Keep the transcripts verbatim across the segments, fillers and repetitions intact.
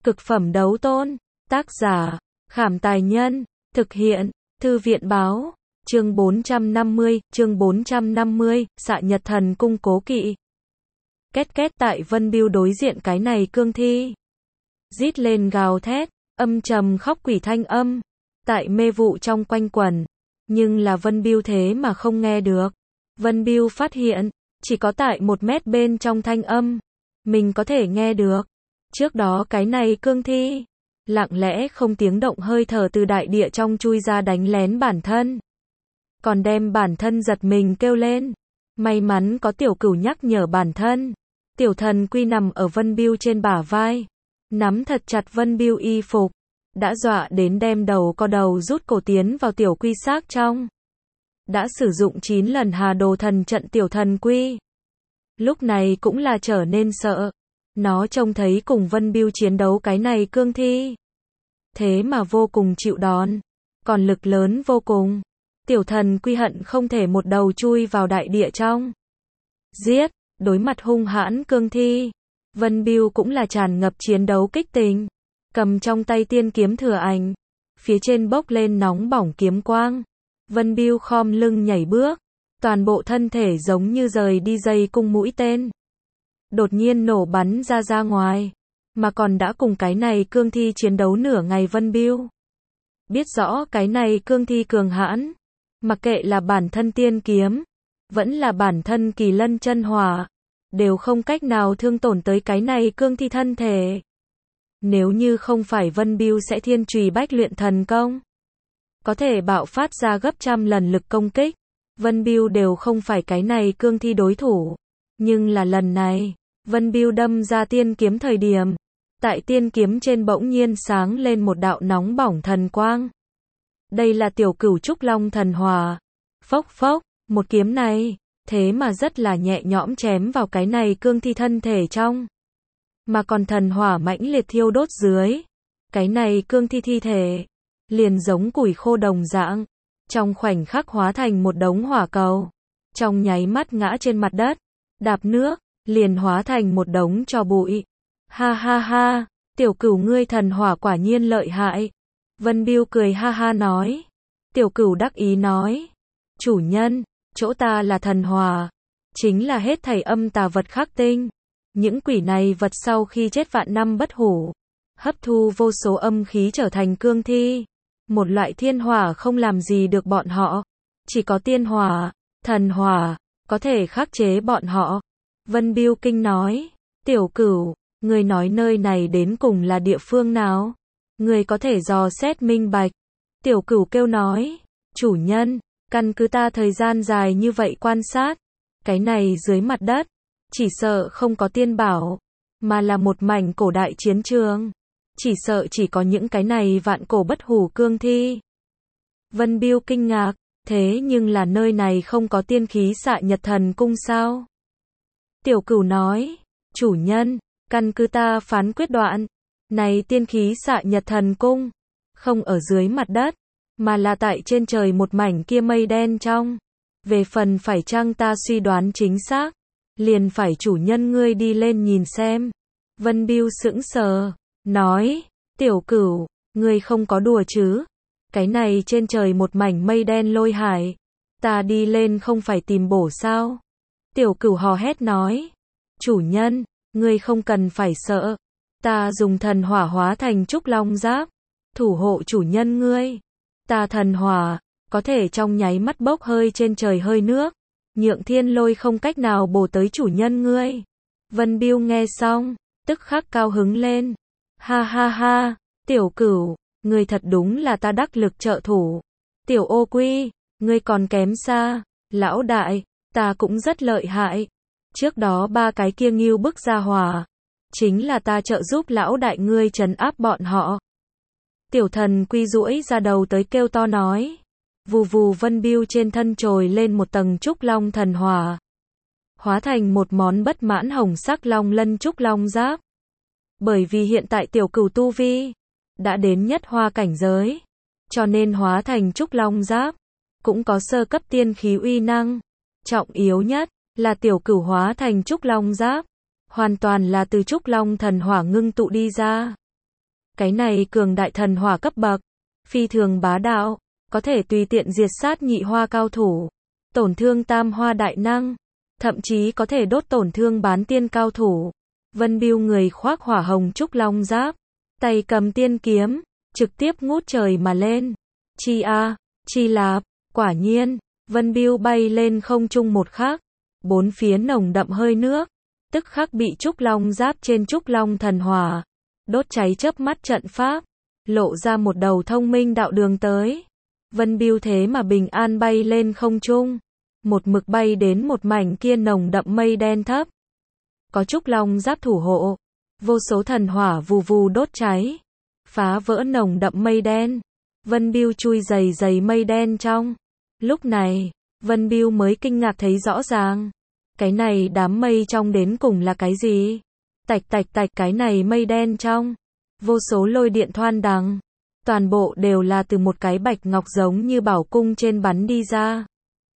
Cực phẩm đấu tôn. Tác giả, Khảm Tài Nhân. Thực hiện, Thư viện Báo. Chương bốn trăm năm mươi, chương bốn trăm năm mươi, Xạ Nhật Thần Cung Cố Kỵ. Két két tại Vân Bưu đối diện cái này cương thi. Rít lên gào thét, âm trầm khóc quỷ thanh âm. Tại mê vụ trong quanh quẩn. Nhưng là Vân Bưu thế mà không nghe được. Vân Bưu phát hiện, chỉ có tại một mét bên trong thanh âm. Mình có thể nghe được. Trước đó cái này cương thi. Lặng lẽ không tiếng động hơi thở từ đại địa trong chui ra đánh lén bản thân. Còn đem bản thân giật mình kêu lên. May mắn có tiểu cửu nhắc nhở bản thân. Tiểu thần quy nằm ở Vân Bưu trên bả vai. Nắm thật chặt Vân Bưu y phục. Đã dọa đến đem đầu co đầu rút cổ tiến vào tiểu quy xác trong. Đã sử dụng chín lần Hà Đồ Thần trận tiểu thần quy. Lúc này cũng là trở nên sợ. Nó trông thấy cùng Vân Bưu chiến đấu cái này cương thi. Thế mà vô cùng chịu đòn. Còn lực lớn vô cùng. Tiểu thần quy hận không thể một đầu chui vào đại địa trong. Giết, đối mặt hung hãn cương thi. Vân Bưu cũng là tràn ngập chiến đấu kích tình. Cầm trong tay tiên kiếm thừa ảnh. Phía trên bốc lên nóng bỏng kiếm quang. Vân Bưu khom lưng nhảy bước. Toàn bộ thân thể giống như rời đi dây cung mũi tên. Đột nhiên nổ bắn ra ra ngoài. Mà còn đã cùng cái này cương thi chiến đấu nửa ngày Vân Bưu. Biết rõ cái này cương thi cường hãn. Mặc kệ là bản thân tiên kiếm. Vẫn là bản thân kỳ lân chân hỏa. Đều không cách nào thương tổn tới cái này cương thi thân thể. Nếu như không phải Vân Bưu sẽ thiên trùy bách luyện thần công. Có thể bạo phát ra gấp trăm lần lực công kích. Vân Bưu đều không phải cái này cương thi đối thủ. Nhưng là lần này, Vân Bưu đâm ra tiên kiếm thời điểm. Tại tiên kiếm trên bỗng nhiên sáng lên một đạo nóng bỏng thần quang. Đây là tiểu cửu trúc long thần hỏa. Phốc phốc, một kiếm này, thế mà rất là nhẹ nhõm chém vào cái này cương thi thân thể trong. Mà còn thần hỏa mãnh liệt thiêu đốt dưới. Cái này cương thi thi thể, liền giống củi khô đồng dạng. Trong khoảnh khắc hóa thành một đống hỏa cầu. Trong nháy mắt ngã trên mặt đất. Đạp nước, liền hóa thành một đống tro bụi. Ha ha ha, tiểu cửu ngươi thần hỏa quả nhiên lợi hại. Vân Bưu cười ha ha nói. Tiểu cửu đắc ý nói. Chủ nhân, chỗ ta là thần hỏa. Chính là hết thảy âm tà vật khắc tinh. Những quỷ này vật sau khi chết vạn năm bất hủ. Hấp thu vô số âm khí trở thành cương thi. Một loại thiên hỏa không làm gì được bọn họ. Chỉ có tiên hỏa, thần hỏa, có thể khắc chế bọn họ. Vân Bưu kinh nói. Tiểu cửu, người nói nơi này đến cùng là địa phương nào? Người có thể dò xét minh bạch. Tiểu cửu kêu nói. Chủ nhân, căn cứ ta thời gian dài như vậy quan sát. Cái này dưới mặt đất. Chỉ sợ không có tiên bảo. Mà là một mảnh cổ đại chiến trường. Chỉ sợ chỉ có những cái này vạn cổ bất hủ cương thi. Vân Bưu kinh ngạc. Thế nhưng là nơi này không có tiên khí xạ nhật thần cung sao? Tiểu cửu nói. Chủ nhân, căn cứ ta phán quyết đoạn. Này tiên khí xạ nhật thần cung. Không ở dưới mặt đất. Mà là tại trên trời một mảnh kia mây đen trong. Về phần phải chăng ta suy đoán chính xác. Liền phải chủ nhân ngươi đi lên nhìn xem. Vân Bưu sững sờ. Nói. Tiểu cửu, ngươi không có đùa chứ? Cái này trên trời một mảnh mây đen lôi hải. Ta đi lên không phải tìm bổ sao? Tiểu cửu hò hét nói. Chủ nhân, ngươi không cần phải sợ. Ta dùng thần hỏa hóa thành trúc long giáp. Thủ hộ chủ nhân ngươi. Ta thần hỏa, có thể trong nháy mắt bốc hơi trên trời hơi nước. Nhượng thiên lôi không cách nào bổ tới chủ nhân ngươi. Vân Bưu nghe xong, tức khắc cao hứng lên. Ha ha ha, tiểu cửu, ngươi thật đúng là ta đắc lực trợ thủ. Tiểu ô quy, ngươi còn kém xa. Lão đại, ta cũng rất lợi hại. Trước đó ba cái kia nghiêu bức ra hỏa. Chính là ta trợ giúp lão đại ngươi trấn áp bọn họ. Tiểu thần quy duỗi ra đầu tới kêu to nói. Vù vù Vân Bưu trên thân trồi lên một tầng trúc long thần hỏa. Hóa thành một món bất mãn hồng sắc long lân trúc long giáp. Bởi vì hiện tại tiểu cửu tu vi đã đến nhất hoa cảnh giới. Cho nên hóa thành trúc long giáp. Cũng có sơ cấp tiên khí uy năng. Trọng yếu nhất là tiểu cửu hóa thành trúc long giáp. Hoàn toàn là từ trúc long thần hỏa ngưng tụ đi ra. Cái này cường đại thần hỏa cấp bậc, phi thường bá đạo, có thể tùy tiện diệt sát nhị hoa cao thủ, tổn thương tam hoa đại năng, thậm chí có thể đốt tổn thương bán tiên cao thủ. Vân Bưu người khoác hỏa hồng trúc long giáp, tay cầm tiên kiếm, trực tiếp ngút trời mà lên. Chi a, chi lạp, quả nhiên, Vân Bưu bay lên không trung một khắc, bốn phía nồng đậm hơi nước, tức khắc bị trúc long giáp trên trúc long thần hỏa đốt cháy chớp mắt trận pháp, lộ ra một đầu thông minh đạo đường tới. Vân Bưu thế mà bình an bay lên không trung, một mực bay đến một mảnh kia nồng đậm mây đen thấp. Có trúc long giáp thủ hộ, vô số thần hỏa vù vù đốt cháy, phá vỡ nồng đậm mây đen. Vân Bưu chui dày dày mây đen trong. Lúc này, Vân Bưu mới kinh ngạc thấy rõ ràng, cái này đám mây trong đến cùng là cái gì? Tạch tạch tạch, cái này mây đen trong, vô số lôi điện thoăn đằng, toàn bộ đều là từ một cái bạch ngọc giống như bảo cung trên bắn đi ra.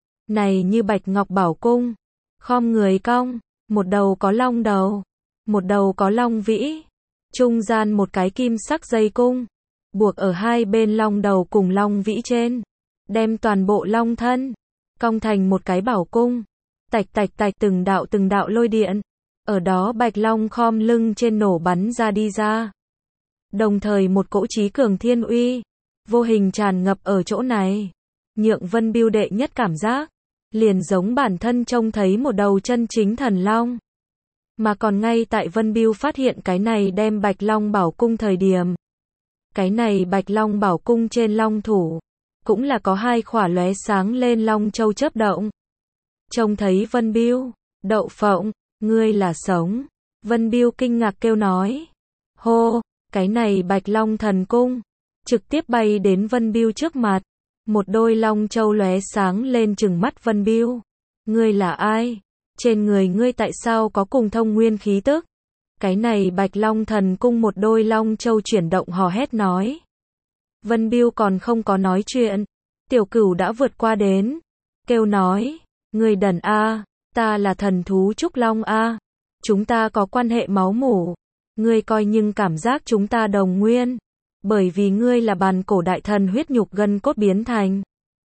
Này như bạch ngọc bảo cung, khom người cong, một đầu có long đầu, một đầu có long vĩ, trung gian một cái kim sắc dây cung, buộc ở hai bên long đầu cùng long vĩ trên, đem toàn bộ long thân cong thành một cái bảo cung. Tạch tạch tạch, từng đạo từng đạo lôi điện, ở đó bạch long khom lưng trên nổ bắn ra đi ra. Đồng thời một cỗ chí cường thiên uy, vô hình tràn ngập ở chỗ này, nhượng Vân Bưu đệ nhất cảm giác, liền giống bản thân trông thấy một đầu chân chính thần long. Mà còn ngay tại Vân Bưu phát hiện cái này đem bạch long bảo cung thời điểm, cái này bạch long bảo cung trên long thủ, cũng là có hai khỏa lóe sáng lên long châu chớp động. Trông thấy Vân Bưu, đậu phộng, ngươi là sống. Vân Bưu kinh ngạc kêu nói. Hô, cái này bạch long thần cung, trực tiếp bay đến Vân Bưu trước mặt. Một đôi long châu lóe sáng lên trừng mắt Vân Bưu. Ngươi là ai? Trên người ngươi tại sao có cùng thông nguyên khí tức? Cái này bạch long thần cung một đôi long châu chuyển động hò hét nói. Vân Bưu còn không có nói chuyện, Tiểu Cửu đã vượt qua đến, kêu nói. Ngươi đần a, ta là thần thú trúc long a, chúng ta có quan hệ máu mủ, ngươi coi nhưng cảm giác chúng ta đồng nguyên, bởi vì ngươi là bàn cổ đại thần huyết nhục gân cốt biến thành.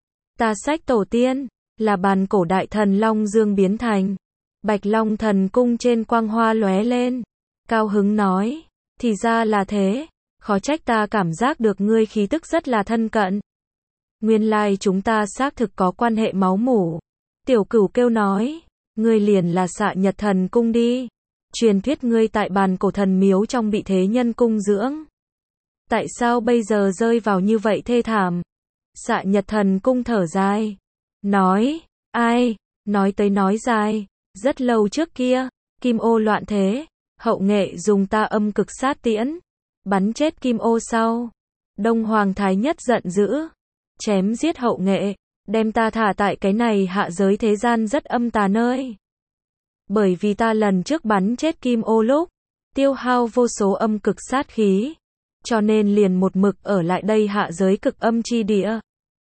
Ta sách tổ tiên, là bàn cổ đại thần long dương biến thành. Bạch long thần cung trên quang hoa lóe lên, cao hứng nói, thì ra là thế, khó trách ta cảm giác được ngươi khí tức rất là thân cận. Nguyên lai chúng ta xác thực có quan hệ máu mủ. Tiểu Cửu kêu nói, ngươi liền là Xạ Nhật Thần Cung đi. Truyền thuyết ngươi tại bàn cổ thần miếu trong bị thế nhân cung dưỡng. Tại sao bây giờ rơi vào như vậy thê thảm? Xạ Nhật Thần Cung thở dài, nói, ai, nói tới nói dài, rất lâu trước kia, Kim Ô loạn thế, hậu nghệ dùng ta âm cực sát tiễn, bắn chết Kim Ô sau. Đông Hoàng Thái Nhất giận dữ, chém giết hậu nghệ. Đem ta thả tại cái này hạ giới thế gian rất âm tà nơi. Bởi vì ta lần trước bắn chết Kim Ô lúc, tiêu hao vô số âm cực sát khí, cho nên liền một mực ở lại đây hạ giới cực âm chi địa.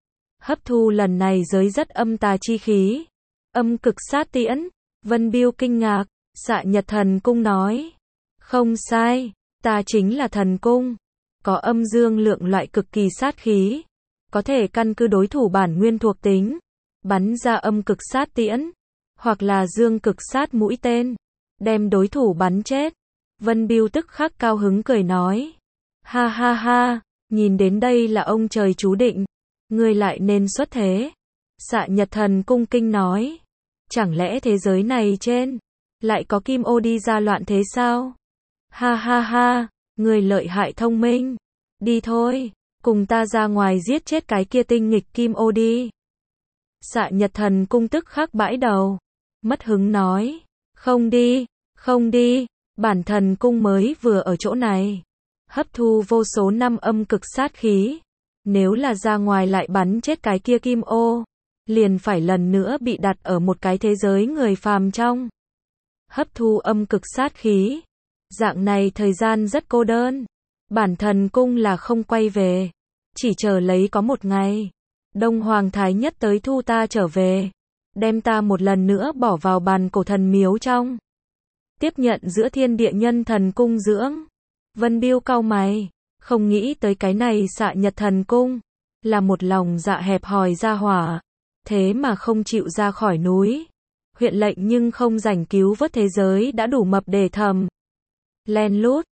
Hấp thu lần này giới rất âm tà chi khí. Âm cực sát tiễn, Vân Bưu kinh ngạc, Xạ Nhật Thần Cung nói. Không sai, ta chính là thần cung, có âm dương lượng loại cực kỳ sát khí. Có thể căn cứ đối thủ bản nguyên thuộc tính, bắn ra âm cực sát tiễn, hoặc là dương cực sát mũi tên, đem đối thủ bắn chết. Vân Bưu tức khắc cao hứng cười nói. Ha ha ha, nhìn đến đây là ông trời chú định, ngươi lại nên xuất thế. Xạ Nhật Thần Cung kinh nói. Chẳng lẽ thế giới này trên, lại có Kim Ô đi ra loạn thế sao? Ha ha ha, ngươi lợi hại thông minh. Đi thôi. Cùng ta ra ngoài giết chết cái kia tinh nghịch Kim Ô đi. Xạ Nhật Thần Cung tức khắc bãi đầu, mất hứng nói, không đi, không đi, bản thần cung mới vừa ở chỗ này, hấp thu vô số năm âm cực sát khí, nếu là ra ngoài lại bắn chết cái kia Kim Ô, liền phải lần nữa bị đặt ở một cái thế giới người phàm trong. Hấp thu âm cực sát khí, dạng này thời gian rất cô đơn. Bản thần cung là không quay về, chỉ chờ lấy có một ngày, Đông Hoàng Thái Nhất tới thu ta trở về, đem ta một lần nữa bỏ vào bàn cổ thần miếu trong. Tiếp nhận giữa thiên địa nhân thần cung dưỡng. Vân Bưu cau mày, Không nghĩ tới cái này Xạ Nhật Thần Cung, là một lòng dạ hẹp hòi gia hỏa, thế mà không chịu ra khỏi núi. Huyện lệnh nhưng không rảnh cứu vớt thế giới đã đủ mập để thầm. Len lút,